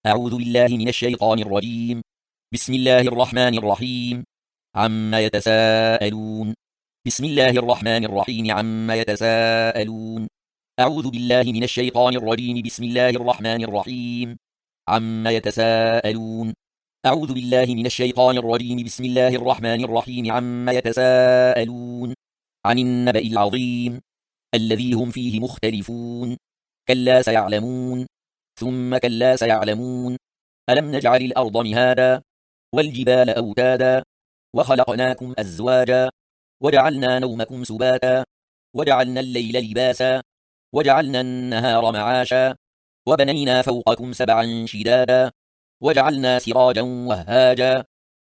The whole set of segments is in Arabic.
أعوذ بالله من الشيطان الرجيم. بسم الله الرحمن الرحيم. عما يتساءلون. بسم الله الرحمن الرحيم. عما يتساءلون. أعوذ بالله من الشيطان الرجيم. بسم الله الرحمن الرحيم. عما يتساءلون. أعوذ بالله من الشيطان الرجيم. بسم الله الرحمن الرحيم. عما يتساءلون. عن النبأ العظيم الذي هم فيه مختلفون. كلا سيعلمون ثم كلا سيعلمون. ألم نجعل الأرض مهادا والجبال أوتادا وخلقناكم أزواجا وجعلنا نومكم سباتا وجعلنا الليل لباسا وجعلنا النهار معاشا وبنينا فوقكم سبعا شدادا وجعلنا سراجا وهاجا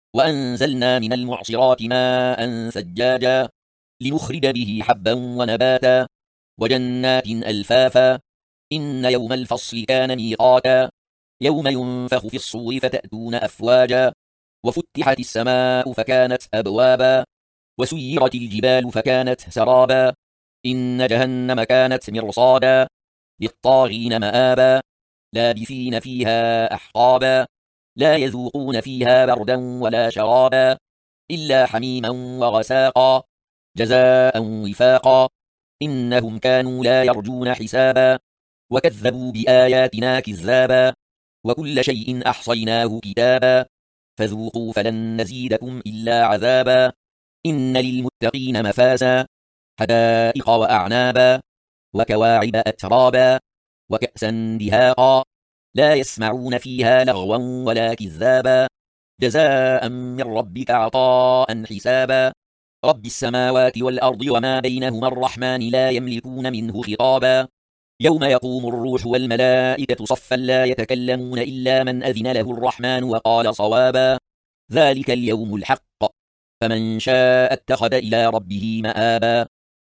وأنزلنا من المعصرات ماء ثجاجا لنخرج به حبا ونباتا وجنات ألفافا. إن يوم الفصل كان ميقاتا. يوم ينفخ في الصور فتأتون أفواجا وفتحت السماء فكانت أبوابا وسيرت الجبال فكانت سرابا. إن جهنم كانت مرصادا للطاغين مآبا لابثين فيها أحقابا لا يذوقون فيها بردا ولا شرابا إلا حميما وغساقا جزاء وفاقا. إنهم كانوا لا يرجون حسابا وكذبوا بآياتنا كذابا وكل شيء أحصيناه كتابا فذوقوا فلن نزيدكم إلا عذابا. إن للمتقين مفازا حدائق وأعنابا وكواعب أترابا وكأسا دهاقا لا يسمعون فيها لغوا ولا كذابا جزاء من ربك عطاء حسابا. رب السماوات والأرض وما بينهما الرحمن لا يملكون منه خطابا. يوم يقوم الروح والملائكة صفا لا يتكلمون إلا من أذن له الرحمن وقال صوابا. ذلك اليوم الحق فمن شاء اتخذ إلى ربه مآبا.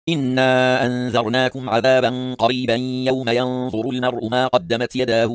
إنا أنذرناكم عذابا قريبا يوم ينظر المرء ما قدمت يداه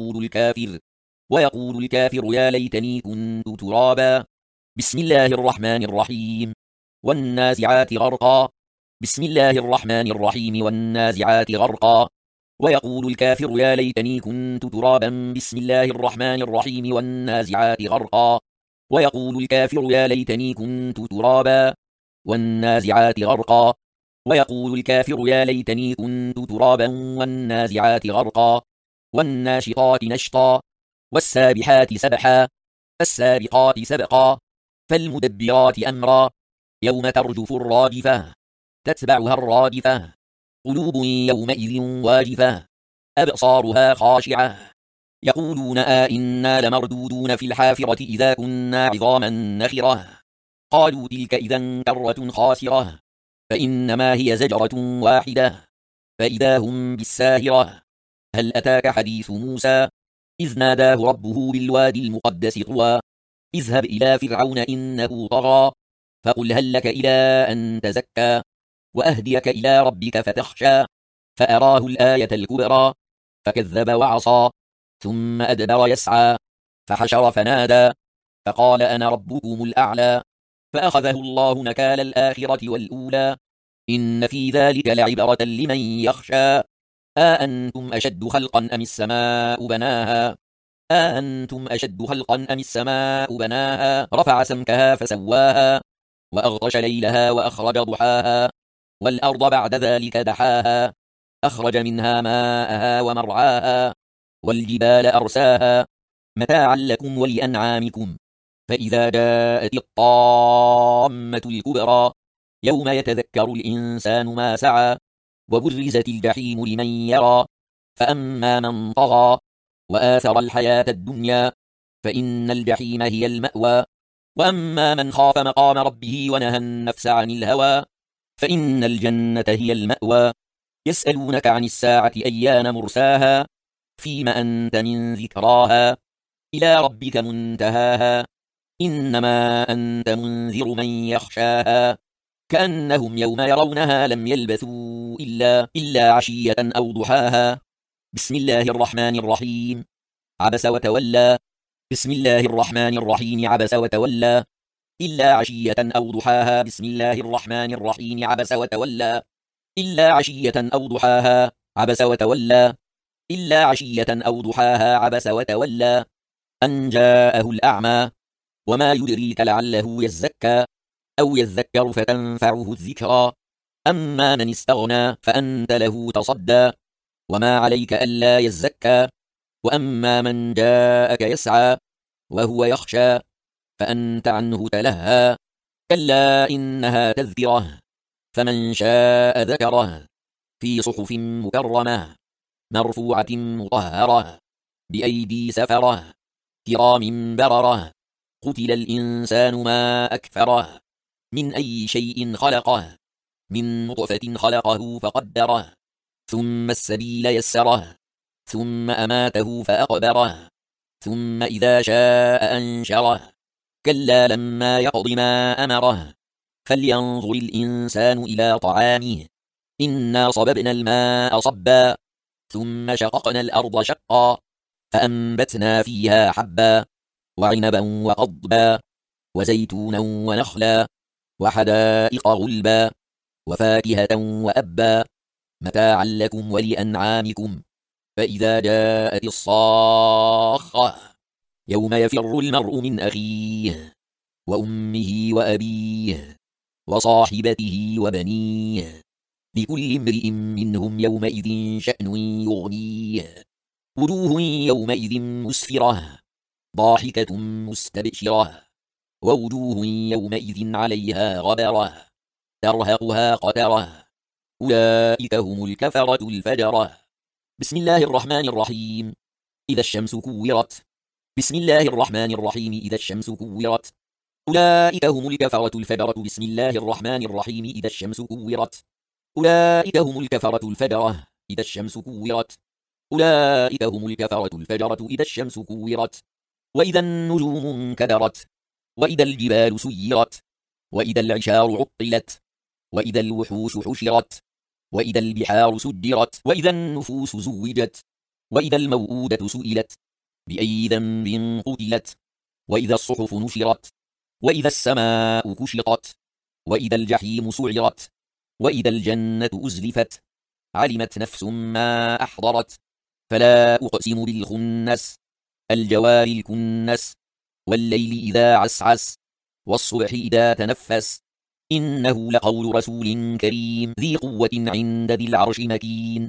ويقول الكافر يا ليتني كنت ترابا. بسم الله الرحمن الرحيم. والنازعات غرقا. بسم الله الرحمن الرحيم. والنازعات غرقا. ويقول الكافر يا ليتني كنت ترابا. بسم الله الرحمن الرحيم. والنازعات غرقا. ويقول الكافر يا ليتني كنت ترابا. والنازعات غرقا. ويقول الكافر يا ليتني كنت ترابا. والنازعات غرقا. والناشطات نشطا. والسابحات سبحا. فالسابقات سبقا. فالمدبرات أمرا. يوم ترجف الراجفة تتبعها الرادفة. قلوب يومئذ واجفة أبصارها خاشعة يقولون إنا لمردودون في الحافرة إذا كنا عظاما نخرة. قالوا تلك إذا كرة خاسرة فإنما هي زجرة واحدة فإذا هم بالساهرة. هل أتاك حديث موسى إذ ناداه ربه بالوادي المقدس طوى اذهب إلى فرعون إنه طغى فقل هل لك إلى أن تزكى وأهديك إلى ربك فتخشى. فأراه الآية الكبرى فكذب وعصى ثم أدبر يسعى فحشر فنادى فقال أنا ربكم الأعلى. فأخذه الله نكال الآخرة والأولى. إن في ذلك لعبرة لمن يخشى. أأنتم أشد خلقا أم السماء بناها أأنتم أشد خلقا أم السماء بناها رفع سمكها فسواها وأغطش ليلها وأخرج ضحاها والأرض بعد ذلك دحاها أخرج منها ماءها ومرعاها والجبال أرساها متاعا لكم ولأنعامكم. فإذا جاءت الطامة الكبرى يوم يتذكر الإنسان ما سعى وبرزت الجحيم لمن يرى. فأما من طغى وآثر الحياة الدنيا فإن الجحيم هي المأوى. وأما من خاف مقام ربه ونهى النفس عن الهوى فإن الجنة هي المأوى. يسألونك عن الساعة أيان مرساها فيما أنت من ذكراها إلى ربك منتهاها. إنما أنت منذر من يخشاها كأنهم يوم يرونها لم يلبثوا إلا عشية أو ضحاها. بسم الله الرحمن الرحيم. عبس وتولى. بسم الله الرحمن الرحيم. عبس وتولى إلا عشية أو ضحاها. بسم الله الرحمن الرحيم. عبس وتولى إلا عشية أو ضحاها. عبس وتولى إلا عشية أو ضحاها. عبس وتولى. أن جاءه الأعمى وما يدريك لعله يزكى أو يذكر فتنفعه الذكرى أما من استغنى فأنت له تصدى وما عليك ألا يزكى وأما من جاءك يسعى وهو يخشى فأنت عنه تلهى كلا إنها تذكرة فمن شاء ذكره في صحف مكرمة مرفوعة مطهرة بأيدي سفرة كرام بررة قتل الإنسان ما أكفره من أي شيء خلقه من نطفة خلقه فقدره ثم السبيل يسره ثم أماته فأقبره ثم إذا شاء أنشره كلا لما يقض ما أمره فلينظر الإنسان إلى طعامه إنا صببنا الماء صبا ثم شققنا الأرض شقا فأنبتنا فيها حبا وعنبا وقضبا وزيتونا ونخلا وحدائق غلبا وفاكهة وأبا متاعا لكم ولأنعامكم فإذا جاءت الصاخة يوم يفر المرء من أخيه وأمه وأبيه وصاحبته وبنيه لكل امرئ منهم يومئذ شأن يغنيه وجوه يومئذ مسفرة ضاحكة مستبشرة ووجوه يومئذ عليها غبرة ترهقها قترة أولئك هم الكفرة الفجرة بسم الله الرحمن الرحيم إذا الشمس كورت بسم الله الرحمن الرحيم إذا الشمس كورت أولئك هم الكفرة الفجرة بسم الله الرحمن الرحيم إذا الشمس كورت أولئك هم الكفرة الفجرة إذا الشمس كورت أولئك هم الكفرة الفجرة إذا الشمس كورت وإذا النجوم انكدرت وإذا الجبال سيرت وإذا العشار عطلت وإذا الوحوش حشرت وإذا البحار سجرت وإذا النفوس زوجت وإذا الموءودة سئلت بأي ذنب قتلت وإذا الصحف نشرت وإذا السماء كشطت وإذا الجحيم سعرت وإذا الجنة أزلفت علمت نفس ما أحضرت فلا أقسم بالخنس الجوار الكنس والليل إذا عسعس والصبح إذا تنفس إنه لقول رسول كريم ذي قوة عند ذي العرش مكين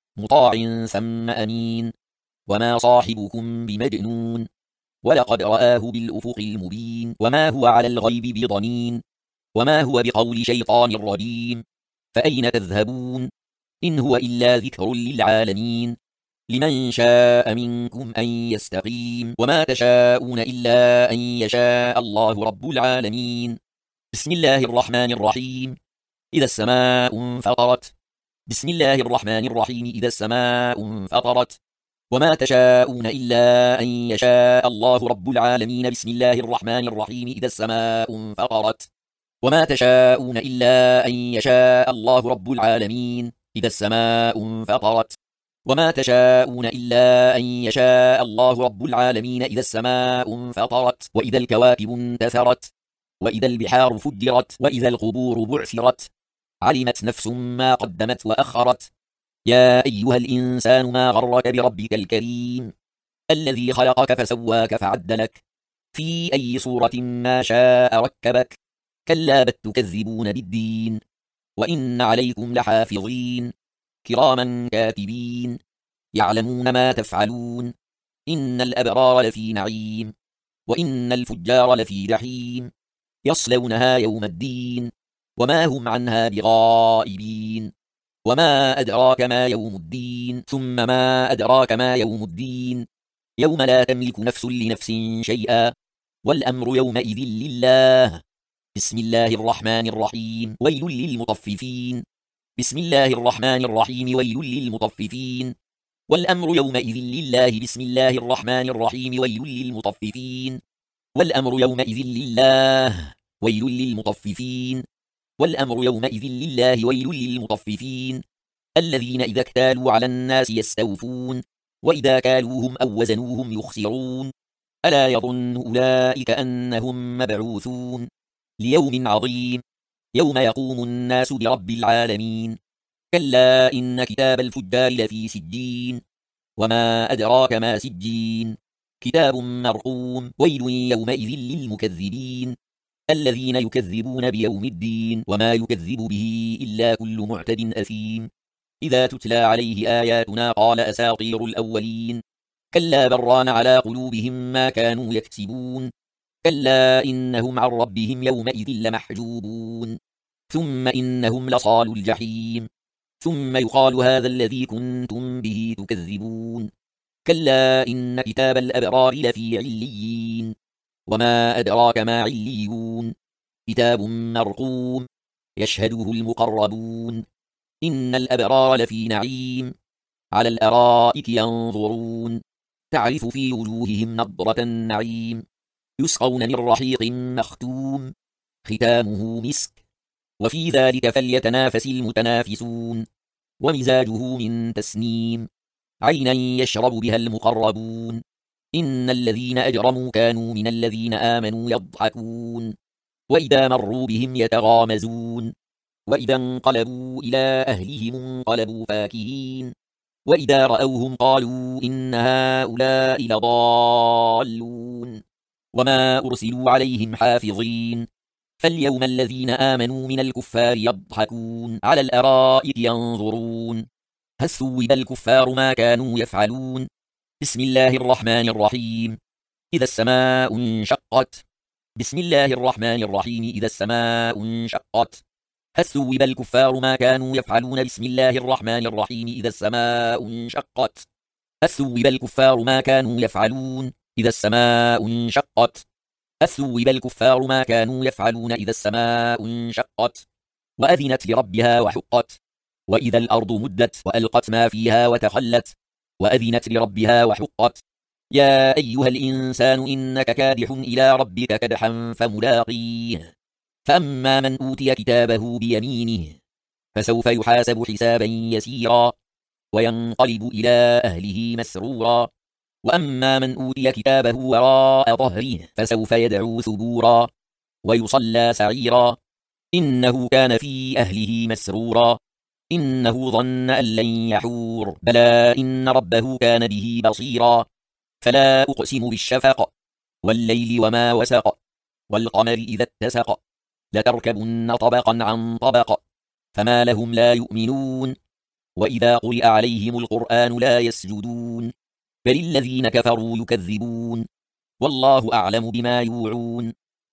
مطاع ثم أمين وما صاحبكم بمجنون ولقد رآه بالأفق المبين وما هو على الغيب بضنين وما هو بقول شيطان رجيم فأين تذهبون إن هو إلا ذكر للعالمين لمن شاء منكم أن يستقيم وما تشاءون إلا أن يشاء الله رب العالمين بسم الله الرحمن الرحيم إذا السماء انفطرت بسم الله الرحمن الرحيم إذا السماء انفطرت وما تشاءون إلا أن يشاء الله رب العالمين بسم الله الرحمن الرحيم إذا السماء انفطرت وما تشاءون إلا أن يشاء الله رب العالمين إذا السماء انفطرت وما تشاءون إلا أن يشاء الله رب العالمين إذا السماء انفطرت وإذا الكواكب انتثرت وإذا البحار فجرت وإذا القبور بعثرت علمت نفس ما قدمت وأخرت يا أيها الإنسان ما غرك بربك الكريم الذي خلقك فسواك فعدلك في أي صورة ما شاء ركبك كلا بل تكذبون بالدين وإن عليكم لحافظين كراما كاتبين يعلمون ما تفعلون إن الأبرار لفي نعيم وإن الفجار لفي جحيم يصلونها يوم الدين وما هم عنها بغائبين وما أدراك ما يوم الدين ثم ما أدراك ما يوم الدين يوم لا تملك نفس لنفس شيئا والأمر يومئذ لله بسم الله الرحمن الرحيم ويل للمطففين بسم الله الرحمن الرحيم ويل للمطففين والأمر يومئذ لله بسم الله الرحمن الرحيم ويل للمطففين والأمر يومئذ لله ويل للمطففين والأمر يومئذ لله ويل للمطففين الذين إذا اكتالوا على الناس يستوفون وإذا كالوهم أو وزنوهم يخسرون ألا يظن أولئك أنهم مبعوثون ليوم عظيم يوم يقوم الناس برب العالمين كلا إن كتاب الفجار لفي سجين وما أدراك ما سجين كتاب مرقوم. ويل يومئذ للمكذبين الذين يكذبون بيوم الدين وما يكذب به إلا كل معتد أثيم إذا تتلى عليه آياتنا قال أساطير الأولين كلا بران على قلوبهم ما كانوا يكسبون كلا إنهم عن ربهم يومئذ لمحجوبون ثم إنهم لصالوا الجحيم ثم يقال هذا الذي كنتم به تكذبون كلا إن كتاب الأبرار لفي عليين وما أدراك ما عليون كتاب مرقوم يشهده المقربون إن الأبرار لفي نعيم على الأرائك ينظرون تعرف في وجوههم نضرة النعيم يسقون من رحيق مختوم ختامه مسك وفي ذلك فليتنافس المتنافسون ومزاجه من تسنيم عينا يشرب بها المقربون إن الذين أجرموا كانوا من الذين آمنوا يضحكون وإذا مروا بهم يتغامزون وإذا انقلبوا إلى أهلهم انقلبوا فاكهين وإذا رأوهم قالوا إن هؤلاء لضالون وما أرسلوا عليهم حافظين فاليوم الذين آمنوا من الكفار يضحكون على الأرائك ينظرون هل ثوب الكفار ما كانوا يفعلون بسم الله الرحمن الرحيم إذا السماء انشقت بسم الله الرحمن الرحيم إذا السماء انشقت هل ثوب الكفار ما كانوا يفعلون بسم الله الرحمن الرحيم إذا السماء انشقت هل ثوب الكفار ما كانوا يفعلون إذا السماء انشقت هل ثوب الكفار ما كانوا يفعلون إذا السماء انشقت وأذنت لربها وحقت وإذا الأرض مدت وألقت ما فيها وتخلت وأذنت لربها وحقت يا أيها الإنسان إنك كادح إلى ربك كدحا فملاقيه فأما من أوتي كتابه بيمينه فسوف يحاسب حسابا يسيرا وينقلب إلى أهله مسرورا وأما من أوتي كتابه وراء ظهره فسوف يدعو ثبورا ويصلى سعيرا إنه كان في أهله مسرورا إنه ظن أن لن يحور بلى إن ربه كان به بصيرا فلا أقسم بالشفق والليل وما وسق والقمر إذا اتسق لتركبن طبقا عن طبق فما لهم لا يؤمنون وإذا قرئ عليهم القرآن لا يسجدون بل الذين كفروا يكذبون والله أعلم بما يوعون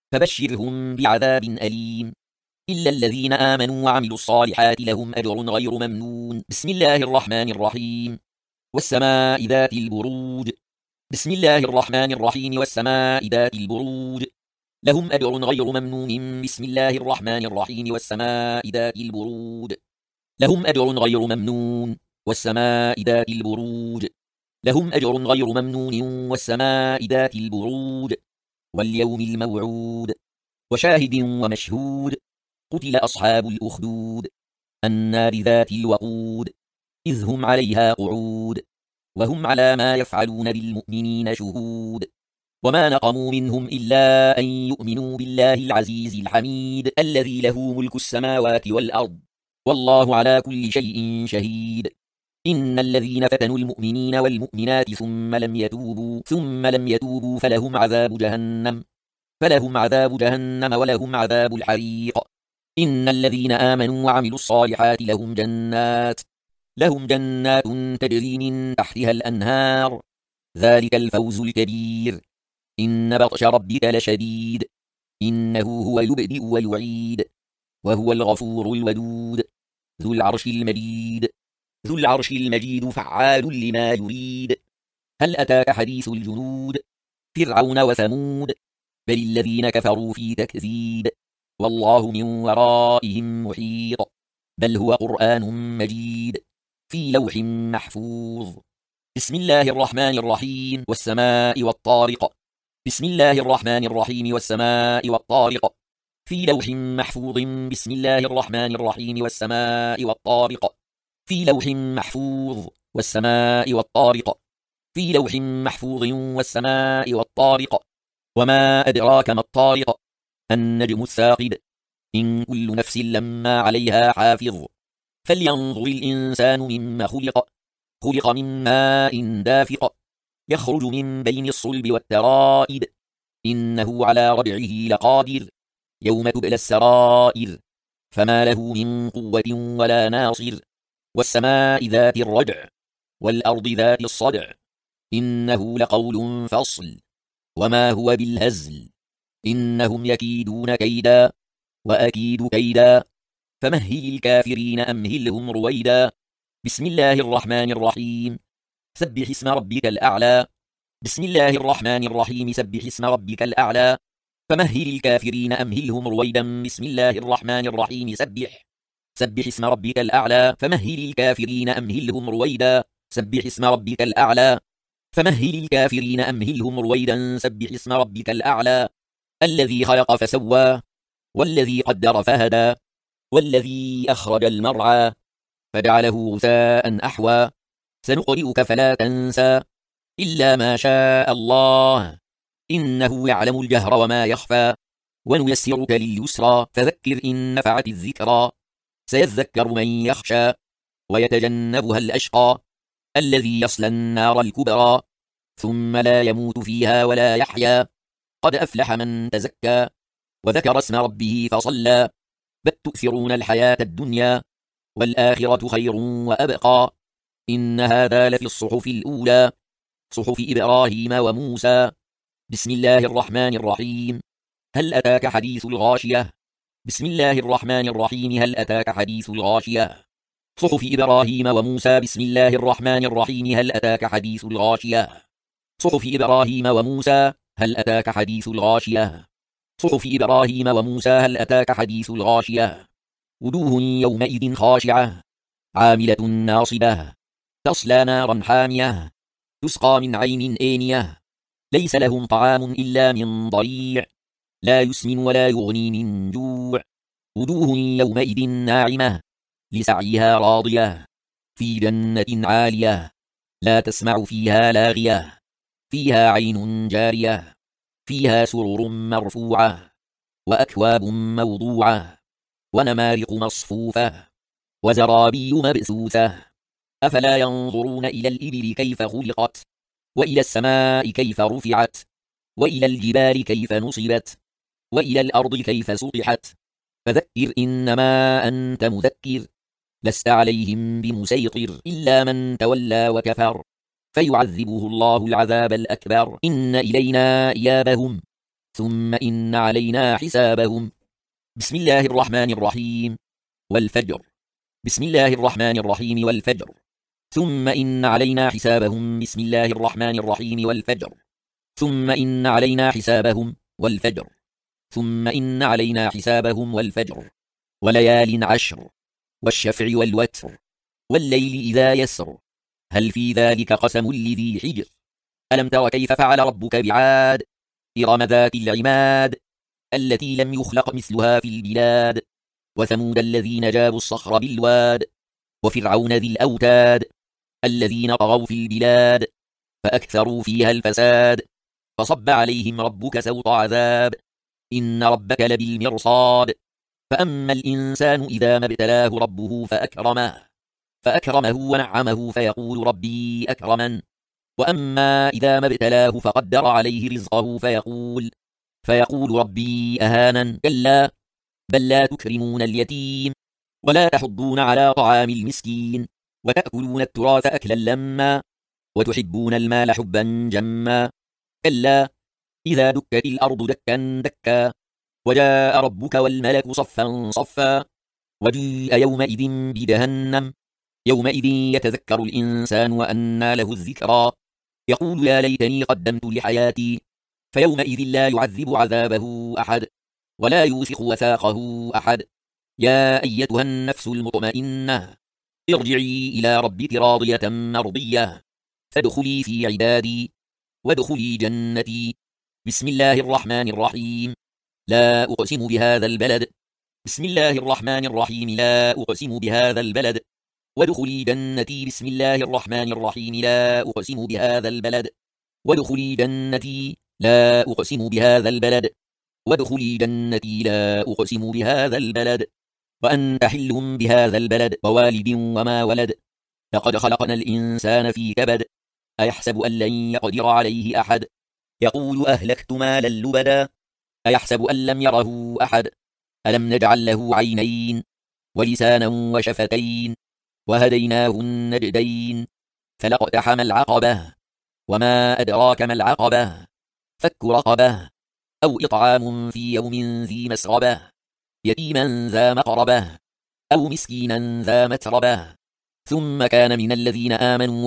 فبشرهم بعذاب أليم إلا الذين آمنوا وعملوا الصالحات لهم أجر غير ممنون بسم الله الرحمن الرحيم والسماء ذات البروج بسم الله الرحمن الرحيم والسماء ذات البروج لهم أجر غير ممنون بسم الله الرحمن الرحيم والسماء ذات البروج لهم أجر غير ممنون والسماء ذات البروج لهم أجر غير ممنون والسماء ذات البروج واليوم الموعود وشاهد ومشهود قتل أصحاب الأخدود النار ذات الوقود إذ هم عليها قعود وهم على ما يفعلون بالمؤمنين شهود وما نقموا منهم إلا أن يؤمنوا بالله العزيز الحميد الذي له ملك السماوات والأرض والله على كل شيء شهيد إن الذين فتنوا المؤمنين والمؤمنات ثم لم يتوبوا فلهم عذاب جهنم ولهم عذاب الحريق إن الذين آمنوا وعملوا الصالحات لهم جنات تجري من تحتها الأنهار ذلك الفوز الكبير إن بطش ربك لشديد إنه هو يبدئ ويعيد وهو الغفور الودود ذو العرش المجيد فعال لما يريد هل أتاك حديث الجنود فرعون وثمود بل الذين كفروا في تكذيب والله من ورائهم محيط بل هو قرآن مجيد في لوح محفوظ بسم الله الرحمن الرحيم والسماء والطارق بسم الله الرحمن الرحيم والسماء والطارق في لوح محفوظ بسم الله الرحمن الرحيم والسماء والطارق في لوح محفوظ والسماء والطارق في لوح محفوظ والسماء والطارق وما أدراك ما الطارق النجم الثاقب إن كل نفس لما عليها حافظ فلينظر الإنسان مما خلق من ماء دافق يخرج من بين الصلب والترائب، إنه على رجعه لقادر، يوم تبلى السرائر، فما له من قوة ولا ناصر. والسماء ذات الرجع، والأرض ذات الصدع، إنه لقول فصل، وما هو بالهزل، إنهم يكيدون كيدا، وأكيد كيدا، فمهل الكافرين أمهلهم رويدا. بسم الله الرحمن الرحيم. سبح اسم ربك الأعلى. بسم الله الرحمن الرحيم. سبح اسم ربك الأعلى. فمهل الكافرين أمهلهم رويدا. بسم الله الرحمن الرحيم. سبح اسم ربك الأعلى. فمهل الكافرين أمهلهم رويدا. سبح اسم ربك الأعلى. فمهل الكافرين أمهلهم رويدا. سبح اسم ربك الأعلى. الذي خلق فسوى، والذي قدر فهدى، والذي أخرج المرعى فجعله غثاء أحوى. سنقرئك فلا تنسى إلا ما شاء الله، إنه يعلم الجهر وما يخفى. ونيسرك لليسرى فذكر إن نفعت الذكرى. سيذكر من يخشى ويتجنبها الأشقى الذي يصلى النار الكبرى ثم لا يموت فيها ولا يحيا. قد أفلح من تزكى وذكر اسم ربه فصلى. بل تؤثرون الحياة الدنيا والآخرة خير وأبقى. إن هذا لفي الصحف الأولى، صحف إبراهيم وموسى. بسم الله الرحمن الرحيم. هل أتاك حديث الغاشية؟ بسم الله الرحمن الرحيم. هل أتاك حديث الغاشية؟ صحف إبراهيم وموسى. بسم الله الرحمن الرحيم. هل أتاك حديث الغاشية؟ صحف إبراهيم وموسى. هل أتاك حديث الغاشية؟ صحف إبراهيم وموسى. هل أتاك حديث الغاشية؟ وجوه يومئذ خاشعة عاملة ناصبة تصلى نارا حامية تسقى من عين آنية ليس لهم طعام إلا من ضريع لا يسمن ولا يغني من جوع. وجوه يومئذ ناعمة لسعيها راضية في جنة عالية لا تسمع فيها لاغية فيها عين جارية فيها سرر مرفوعة وأكواب موضوعة ونمارق مصفوفة وزرابي مبثوثة. أفلا ينظرون إلى الإبل كيف خلقت وإلى السماء كيف رفعت وإلى الجبال كيف نصبت وإلى الأرض كيف سطحت. فذكر إنما أنت مذكر لست عليهم بمسيطر إلا من تولى وكفر فيعذبه الله العذاب الأكبر. إن إلينا إيابهم ثم إن علينا حسابهم. بسم الله الرحمن الرحيم. والفجر. بسم الله الرحمن الرحيم. والفجر. ثم إن علينا حسابهم. بسم الله الرحمن الرحيم. والفجر. ثم إن علينا حسابهم. والفجر. ثم إن علينا حسابهم. والفجر. وليال عشر والشفع والوتر والليل إذا يسر هل في ذلك قسم لذي حجر. ألم تر كيف فعل ربك بعاد إرم ذات العماد التي لم يخلق مثلها في البلاد. وثمود الذين جابوا الصخر بالواد وفرعون ذي الأوتاد الذين طغوا في البلاد فأكثروا فيها الفساد. فصب عليهم ربك سوط عذاب إن ربك لبالمرصاد. فأما الإنسان إذا ما ابتلاه ربه فأكرمه ونعمه فيقول ربي أكرمن. وأما إذا ما ابتلاه فقدر عليه رزقه فيقول ربي أهانن. كلا بل لا تكرمون اليتيم ولا تحضون على طعام المسكين وتأكلون التراث أكلا لما وتحبون المال حبا جما. كلا إذا دكت الأرض دكا دكا وجاء ربك والملك صفا صفا وجيء يومئذ بجهنم يومئذ يتذكر الإنسان وأنى له الذكرى يقول يا ليتني قدمت لحياتي. فيومئذ لا يعذب عذابه أحد ولا يوثق وثاقه أحد. يا أيتها النفس المطمئنة ارجعي إلى ربك راضية مرضية فادخلي في عبادي وادخلي جنتي. بسم الله الرحمن الرحيم. لا أقسم بهذا البلد. بسم الله الرحمن الرحيم. لا أقسم بهذا البلد وادخلي جنتي. بسم الله الرحمن الرحيم. لا أقسم بهذا البلد وادخلي جنتي. لا أقسم بهذا البلد وادخلي جنتي. لا أقسم بهذا البلد وأنت حل بهذا البلد ووالد وما ولد. لقد خلقنا الإنسان في كبد أيحسب أن لن يقدر عليه أحد يقول أهلكت مالا لبدا أيحسب أن لم يره أحد ألم نجعل له عينين ولسانا وشفتين وهديناه النجدين فلاقتحم العقبة وما أدراك ما العقبة فك رقبة أو إطعام في يوم ذي مسغبة يتيما ذا مقربة أو مسكينا ذا متربة ثم كان من الذين آمنوا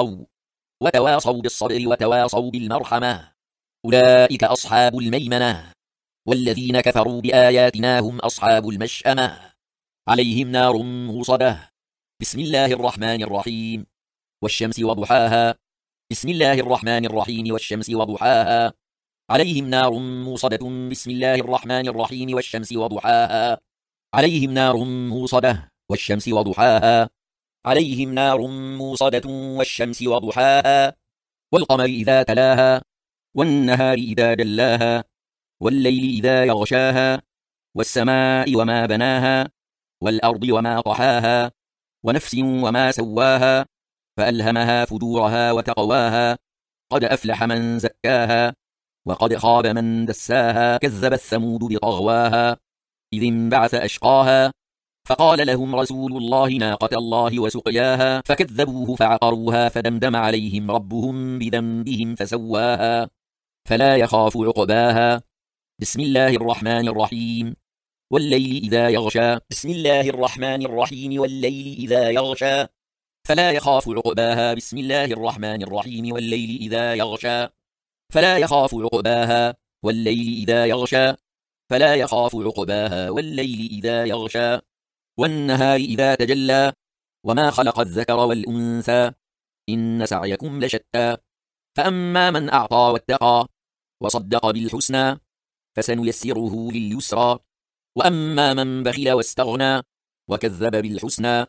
وتواصوا بالصبر وتواصوا بالمرحمة أولئك أصحاب الميمنة والذين كفروا بآياتنا هم أصحاب المشأمة عليهم نار موصدة بسم الله الرحمن الرحيم والشمس وضحاها بسم الله الرحمن الرحيم والشمس وضحاها عليهم نار موصدة بسم الله الرحمن الرحيم والشمس وضحاها عليهم نار موصدة والشمس وضحاها عليهم نار موصدة والشمس وضحاها والقمر إذا تلاها والنهار إذا جلاها والليل إذا يغشاها والسماء وما بناها والأرض وما طحاها ونفس وما سواها فألهمها فجورها وتقواها قد أفلح من زكاها وقد خاب من دساها كذبت ثمود بطغواها إذ انبعث أشقاها فقال لهم رسول الله ناقة الله وسقياها فكذبوه فعقروها فدمدم عليهم ربهم بذنبهم فسواها فلا يخاف عقباها بسم الله الرحمن الرحيم والليل إذا يغشى بسم الله الرحمن الرحيم والليل إذا يغشى فلا يخاف عقباها بسم الله الرحمن الرحيم والليل إذا يغشى فلا يخاف عقباها والليل إذا يغشى فلا يخاف عقباها والليل إذا يغشى والنهار إذا تجلى وما خلق الذكر والأنثى إن سعيكم لشتى فأما من أعطى واتقى وصدق بالحسنى فسنيسره لليسرى وأما من بخل واستغنى وكذب بالحسنى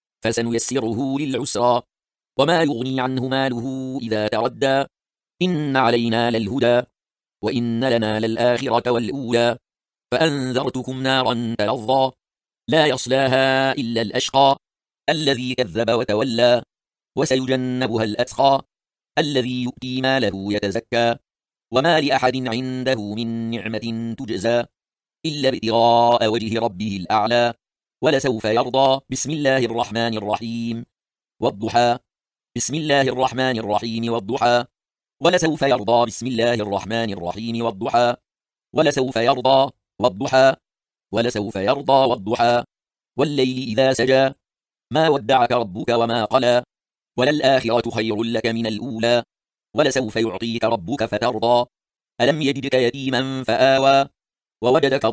فسنيسره للعسرى وما يغني عنه ماله إذا تردى إن علينا للهدى وإن لنا للآخرة والأولى فأنذرتكم نارا تلظى لا يصلاها إلا الأشقى الذي كذب وتولى وسيجنبها الأتقى الذي يؤتي ماله يتزكى وما لأحد عنده من نعمة تجزى إلا ابتغاء وجه ربه الأعلى ولسوف يرضى بسم الله الرحمن الرحيم والضحى بسم الله الرحمن الرحيم والضحى ولسوف يرضى بسم الله الرحمن الرحيم والضحى ولسوف يرضى والضحى ولسوف يرضى والضحى والليل إذا سجى ما ودعك ربك وما قلى وللآخرة خير لك من الأولى ولسوف يعطيك ربك فترضى ألم يجدك يتيما فآوى ووجدك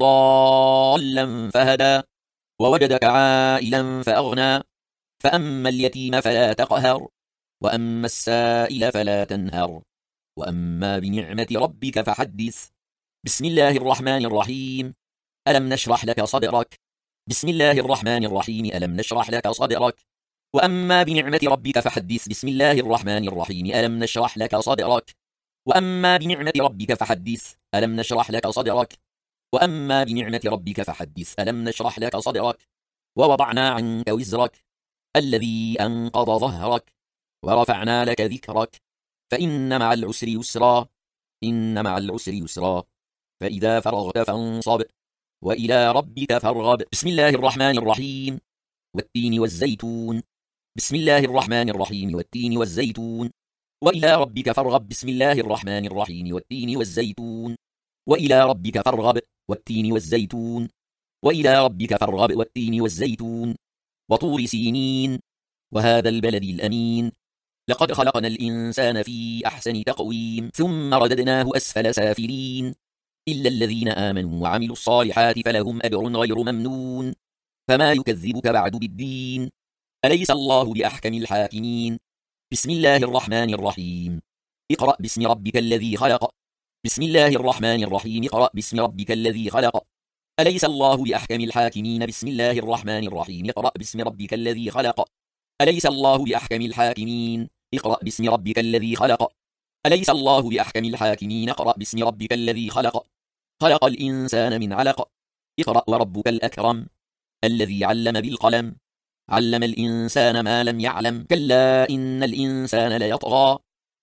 ضالا فهدى ووجدك عائلا فأغنى فأما اليتيم فلا تقهر وأما السائل فلا تنهر وأما بنعمة ربك فحدث بسم الله الرحمن الرحيم ألم نشرح لك صدرك بسم الله الرحمن الرحيم ألم نشرح لك صدرك وأما بنعمة ربك فحدث بسم الله الرحمن الرحيم ألم نشرح لك صدرك وأما بنعمة ربك فحدث ألم نشرح لك صدرك وأما بنعمة ربك فحدث ألم نشرح لك صدرك ووضعنا عنك وزرك الذي أنقض ظهرك ورفعنا لك ذكرك فإن مع العسر يسرا إن مع العسر يسرا فإذا فرغت فانصب وإلى ربك فارغب بسم الله الرحمن الرحيم والتين والزيتون بسم الله الرحمن الرحيم والتين والزيتون وإلى ربك فارغب بسم الله الرحمن الرحيم والتين والزيتون وإلى ربك فارغب والتين والزيتون وإلى ربك فارغب والتين والزيتون وطور سينين وهذا البلد الأمين لقد خلقنا الإنسان في أحسن تقويم ثم رددناه أسفل سافلين إلا الذين آمنوا وعملوا الصالحات فلهم أجر غير ممنون فما يكذبك بعد بالدين أليس الله بأحكم الحاكمين بسم الله الرحمن الرحيم اقرأ باسم ربك الذي خلق بسم الله الرحمن الرحيم اقرأ باسم ربك الذي خلق أليس الله بأحكم الحاكمين بسم الله الرحمن الرحيم اقرأ باسم ربك الذي خلق أليس الله بأحكم الحاكمين اقرأ باسم ربك الذي خلق أليس الله بأحكم الحاكمين اقرأ باسم ربك الذي خلق خلق الإنسان من علق اقرأ وربك الأكرم الذي علم بالقلم علم الإنسان ما لم يعلم كلا إن الإنسان ليطغى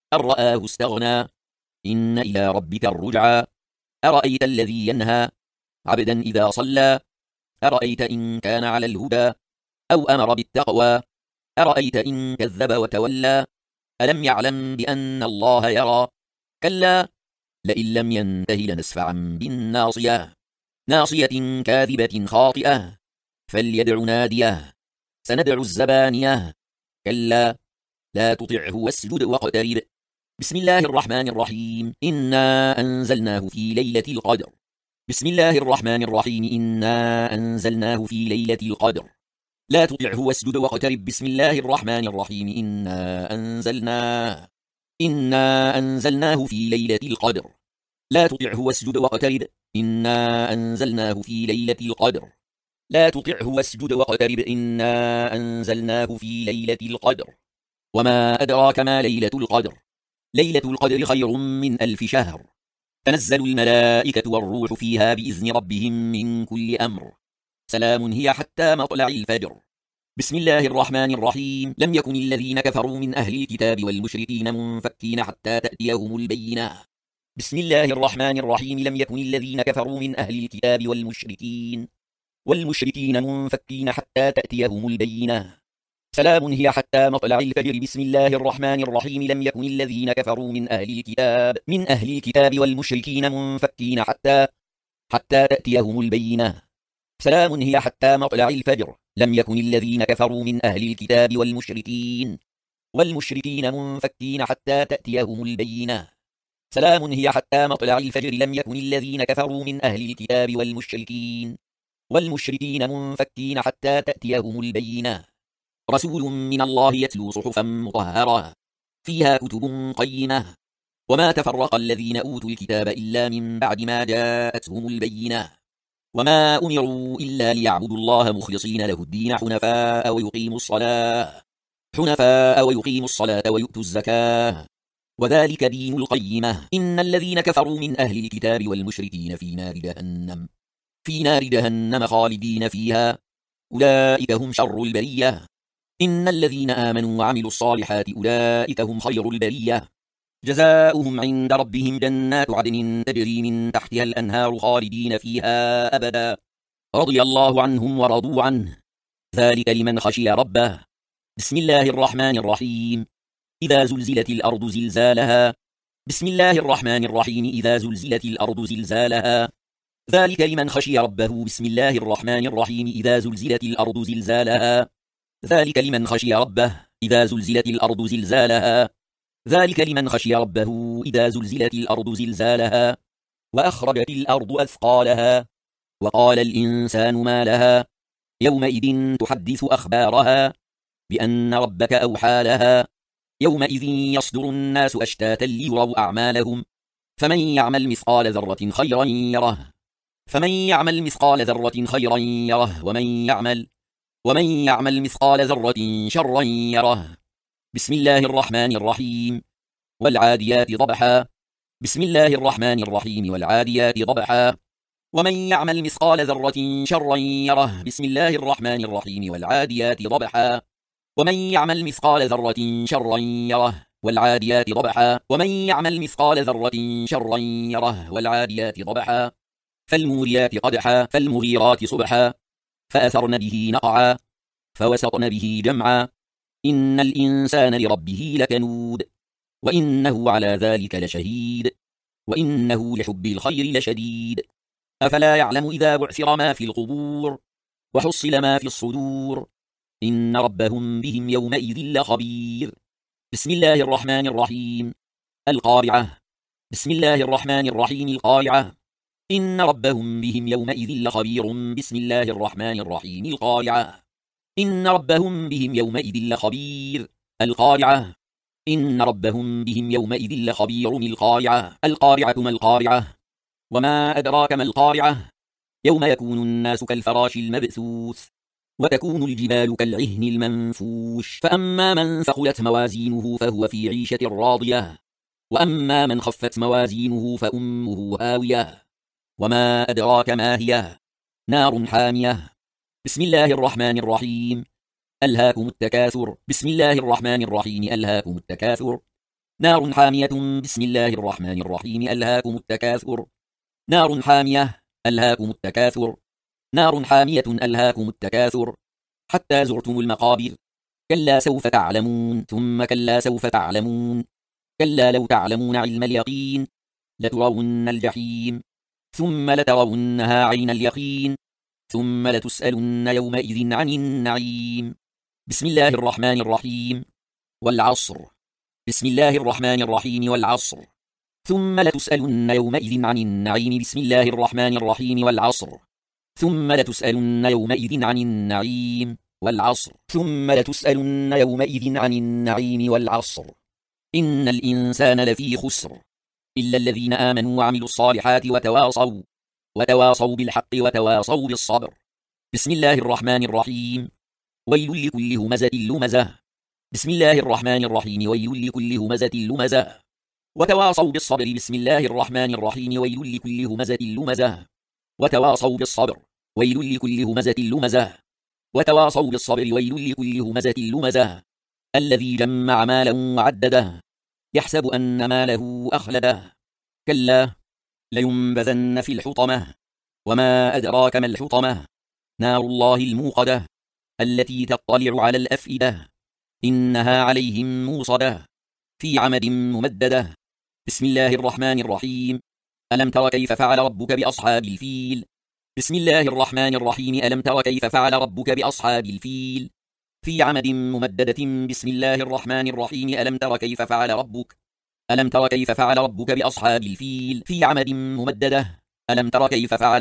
أن رآه استغنى إن إلى ربك الرجعى أرأيت الذي ينهى عبدا إذا صلى أرأيت إن كان على الهدى أو أمر بالتقوى أرأيت إن كذب وتولى ألم يعلم بأن الله يرى كلا لئن لم ينته لنسفعا بالناصية ناصية كاذبة خاطئة فليدع ناديه سندع الزبانية كلا لا تطعه واسجد واقترب بسم الله الرحمن الرحيم إنا أنزلناه في ليلة القدر بسم الله الرحمن الرحيم إنا أنزلناه في ليلة القدر لا تطعه واسجد واقترب بسم الله الرحمن الرحيم إنا أنزلناه في ليلة القدر لا تطعه واسجد واقترب إنا أنزلناه في ليلة القدر لا تطعه واسجد واقترب إنا أنزلناه في ليلة القدر وما أدراك ما ليلة القدر ليلة القدر خير من 1000 شهر تنزل الملائكة والروح فيها بإذن ربهم من كل أمر سلام هي حتى مطلع الفجر بسم الله الرحمن الرحيم لم يكن الذين كفروا من أهل الكتاب والمشركين منفكين حتى تأتيهم البينة بسم الله الرحمن الرحيم لم يكن الذين كفروا من أهل الكتاب والمشركين منفكين حتى تأتيهم البينة سلام هي حتى مطلع الفجر بسم الله الرحمن الرحيم لم يكن الذين كفروا من أهل الكتاب والمشركين منفكين حتى تأتيهم البينة سلام هي حتى مطلع الفجر لم يكن الذين كفروا من أهل الكتاب والمشركين منفكين حتى تأتيهم البينة سلام هي حتى مطلع الفجر لم يكن الذين كفروا من أهل الكتاب والمشركين منفكين حتى تأتيهم البينة رسول من الله يتلو صحفا مطهرة فيها كتب قيمة وما تفرق الذين أوتوا الكتاب إلا من بعد ما جاءتهم البينة وما أمروا إلا ليعبدوا الله مخلصين له الدين حنفاء ويقيموا الصلاة ويؤتوا الزكاة وذلك دين القيمة إن الذين كفروا من أهل الكتاب والمشركين في نار جهنم خالدين فيها أولئك هم شر البرية إن الذين آمنوا وعملوا الصالحات أولئك هم خير البرية جزاؤهم عند ربهم جنات عدن تجري من تحتها الأنهار خالدين فيها أبدا رضي الله عنهم ورضوا عنه ذلك لمن خشي ربه بسم الله الرحمن الرحيم إذا زلزلت الأرض زلزالها بسم الله الرحمن الرحيم إذا زلزلت الأرض زلزالها ذلك لمن خشي ربه بسم الله الرحمن الرحيم إذا زلزلت الأرض زلزالها ذلك لمن خشي ربه إذا زلزلت الأرض زلزالها ذلك لمن خشي ربه إذا زلزلت الأرض زلزالها وأخرجت الأرض أثقالها وقال الإنسان ما لها يومئذ تحدث أخبارها بأن ربك أوحى لها يومئذ يصدر الناس أشتاتا ليروا أعمالهم فمن يعمل مثقال ذرة خيرا يره ومن يعمل مثقال ذرة شرا يره بسم الله الرحمن الرحيم والعاديات ضبحا بسم الله الرحمن الرحيم والعاديات ضبحا ومن يعمل مثقال ذرة شرا يره بسم الله الرحمن الرحيم والعاديات ضبحا ومن يعمل مثقال ذرة شرا يره والعاديات ضبحا ومن يعمل مثقال ذرة شرا يره والعاديات ضبحا فالموريات قدحا فالمغيرات صبحا فأثرن به نقعا فوسطن به جمعا إن الإنسان لربه لكنود وإنه على ذلك لشهيد وإنه لحب الخير لشديد أفلا يعلم إذا بعثر ما في القبور وحصل ما في الصدور إن ربهم بهم يومئذ لخبير بسم الله الرحمن الرحيم القارعة بسم الله الرحمن الرحيم القارعة إن ربهم بهم يومئذ لخبير بسم الله الرحمن الرحيم القارعة إن ربهم بهم يومئذ لخبير القارعة إن ربهم بهم يومئذ لخبير القارعة ما القارعة وما أدراك ما القارعة يوم يكون الناس كالفراش المبثوث وتكون الجبال كالعهن المنفوش فأما من ثقلت موازينه فهو في عيشة راضية وأما من خفت موازينه فأمه هاوية وما أدراك ما هي نار حامية بسم الله الرحمن الرحيم ألهاكم التكاثر بسم الله الرحمن الرحيم ألهاكم التكاثر نار حامية. بسم الله الرحمن الرحيم. ألهاكم التكاثر. نار حامية. ألهاكم التكاثر. نار حامية. ألهاكم التكاثر حتى زرتم المقابر. كلا سوف تعلمون ثم كلا سوف تعلمون. كلا لو تعلمون علم اليقين لترون الجحيم ثم لترونها عين اليقين ثم لتسألن يومئذ عن النعيم. بسم الله الرحمن الرحيم. والعصر. بسم الله الرحمن الرحيم. والعصر. ثم لتسألن يومئذ عن النعيم. بسم الله الرحمن الرحيم. والعصر. ثم لتسألن يومئذ عن النعيم. والعصر. ثم لتسألن يومئذ عن النعيم. والعصر. إن الإنسان لفي خسر إلا الذين آمنوا وعملوا الصالحات وتواصوا بالحق وتواصوا بالصبر. بسم الله الرحمن الرحيم. ويل لكل همزة لمزة. بسم الله الرحمن الرحيم. ويل لكل همزة لمزة. وتواصوا بالصبر. بسم الله الرحمن الرحيم. ويل لكل همزة لمزة. وتواصوا بالصبر. ويل لكل همزة لمزة. وتواصوا بالصبر. ويل لكل همزة لمزة. الذي جمع مالا وعدده يحسب أن ماله أخلده. كلا لينبذن في الحطمة. وما أدراك ما الحطمة. نار الله الموقدة التي تطلع على الأفئدة. إنها عليهم موصدة في عمد ممددة. بسم الله الرحمن الرحيم. ألم تر كيف فعل ربك بأصحاب الفيل. بسم الله الرحمن الرحيم. ألم تر كيف فعل ربك بأصحاب الفيل في عمد ممددة. بسم الله الرحمن الرحيم. ألم تر كيف فعل ربك بأصحاب الفيل في عمد ممددة. ألم تر كيف فعل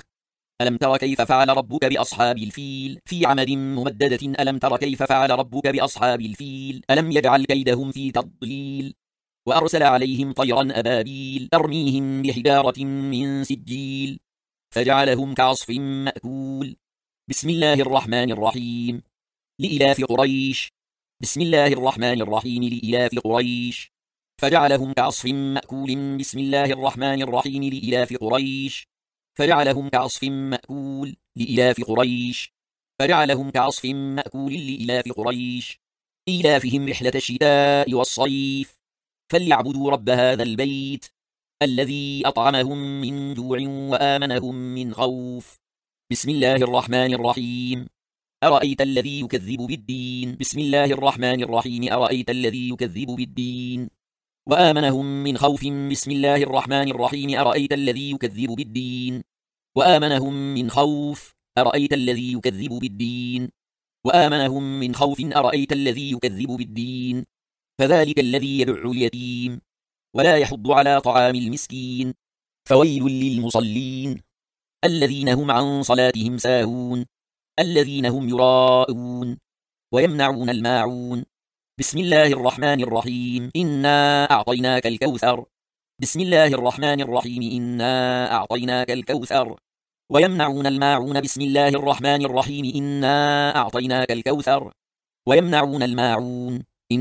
ربك بأصحاب الفيل في عمد ممددة. ألم تر كيف فعل ربك بأصحاب الفيل. ألم يجعل كيدهم في تضليل وأرسل عليهم طيرا أبابيل ترميهم بحجارة من سجيل فجعلهم كعصف مأكول. بسم الله الرحمن الرحيم. لإلاف قريش. بسم الله الرحمن الرحيم. لإلاف قريش فجعلهم كعصف مأكول. بسم الله الرحمن الرحيم. لإلاف قريش فجعلهم كعصف مأكول. لإلاف قريش فجعلهم كعصف مأكول. لإلاف قريش إيلافهم رحلة الشتاء والصيف فليعبدوا رب هذا البيت الذي أطعمهم من جوع وآمنهم من خوف. بسم الله الرحمن الرحيم. أرأيت الذي يكذب بالدين. بسم الله الرحمن الرحيم. أرأيت الذي يكذب بالدين وآمنهم من خوف. بسم الله الرحمن الرحيم. أرأيت الذي يكذب بالدين وآمنهم من خوف. أرأيت الذي يكذب بالدين وآمنهم من خوف. أرأيت الذي يكذب بالدين فذلك الذي يدع اليتيم ولا يحض على طعام المسكين. فويل للمصلين الذين هم عن صلاتهم ساهون الذين هم يراءون ويمنعون الماعون. بسم الله الرحمن الرحيم. إنا أعطيناك الكوثر. بسم الله الرحمن الرحيم. إنا أعطيناك الكوثر ويمنعون الماعون. بسم الله الرحمن الرحيم. إنا أعطيناك الكوثر ويمنعون الماعون.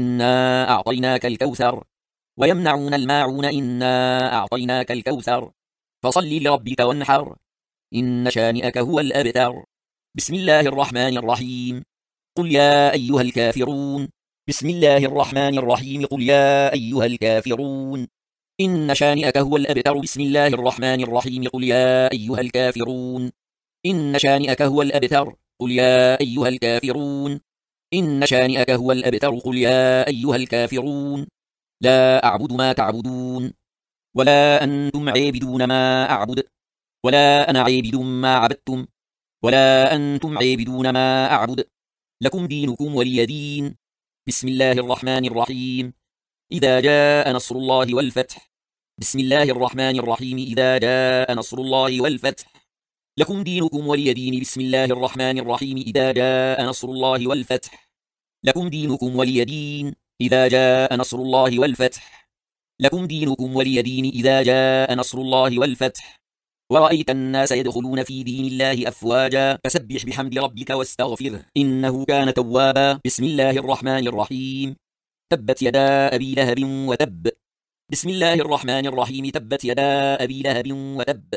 إنا أعطيناك الكوثر ويمنعون الماعون. إنا أعطيناك الكوثر فصل لربك وانحر إن شانئك هو الأبتر. بسم الله الرحمن الرحيم. قل يا أيها الكافرون. بسم الله الرحمن الرحيم. قل يا أيها الكافرون إن شانئك هو الأبتر. بسم الله الرحمن الرحيم. قل يا أيها الكافرون إن شانئك هو الأبتر. قل يا أيها الكافرون إن شانئك هو الأبتر. قل يا أيها الكافرون لا أعبد ما تعبدون ولا أنتم عابدون ما أعبد ولا أنا عابد ما عبدتم ولا أنتم عابدون ما أعبد لكم دينكم ولي دين. بسم الله الرحمن الرحيم. إذا جاء نصر الله والفتح. بسم الله الرحمن الرحيم. إذا جاء نصر الله والفتح لكم دينكم ولي دين. بسم الله الرحمن الرحيم. إذا جاء نصر الله والفتح لكم دينكم ولي دين. إذا جاء نصر الله والفتح لكم دينكم ولي دين. إذا جاء نصر الله والفتح ورأيت الناس يدخلون في دين الله أفواجا فسبح بحمد ربك واستغفره إنه كان توابا. بسم الله الرحمن الرحيم. تبت يدا أبي لهب وتب. بسم الله الرحمن الرحيم. تبت يدا أبي لهب وتب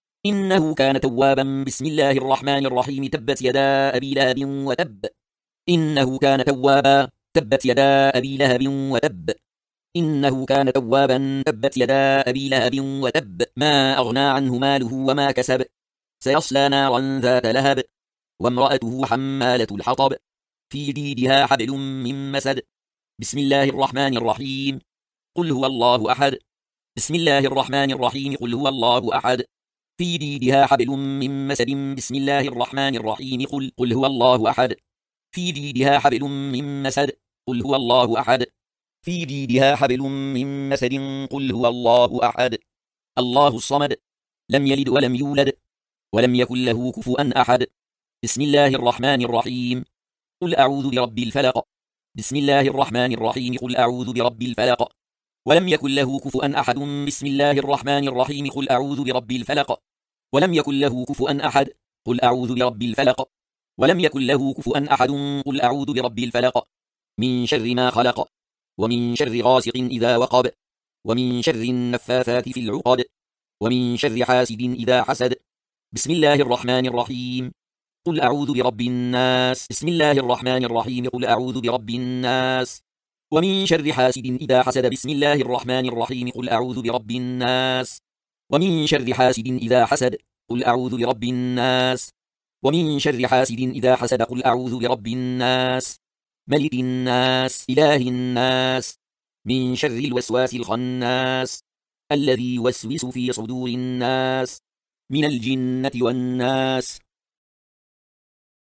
إنه كان توابا. بسم الله الرحمن الرحيم. تبت يدا أبي لهب وتب إنه كان توابا. تبت يدا أبي لهب وتب إنه كان توابا. تبت يدا أبي لهب وتب، ما أغنى عنه ماله وما كسب، سيصلى نارا ذات لهب، وامرأته حمالة الحطب، في جيدها حبل من مسد. بسم الله الرحمن الرحيم. قل هو الله أحد. بسم الله الرحمن الرحيم. قل هو الله أحد، في جيدها حبل من مسد. بسم الله الرحمن الرحيم. قل هو الله أحد، في جيدها حبل من مسد. قل هو الله أحد، في جيدها حبل من مسد. قل هو الله أحد، الله الصمد، لم يلد ولم يولد، ولم يكن له كفوا أحد. بسم الله الرحمن الرحيم. قل أعوذ برب الفلق. بسم الله الرحمن الرحيم. قل أعوذ برب الفلق، ولم يكن له كفوا أحد. بسم الله الرحمن الرحيم. قل أعوذ برب الفلق، ولم يكن له كفوا أحد. قل أعوذ برب الفلق، ولم يكن له كفوا أحد. قل أعوذ برب الفلق، من شر ما خلق، ومن شر غاسق إذا وقب، ومن شر النفاثات في العقد، ومن شر حاسد إذا حسد. بسم الله الرحمن الرحيم. قل أعوذ برب الناس. بسم الله الرحمن الرحيم. قل أعوذ برب الناس، ومن شر حاسد إذا حسد. بسم الله الرحمن الرحيم. قل أعوذ برب الناس، ومن شر حاسد إذا حسد. قل أعوذ برب الناس، ومن شر حاسد إذا حسد. قل أعوذ برب الناس، ملك الناس، إله الناس، من شر الوسواس الخناس، الذي يوسوس في صدور الناس من الجنة والناس.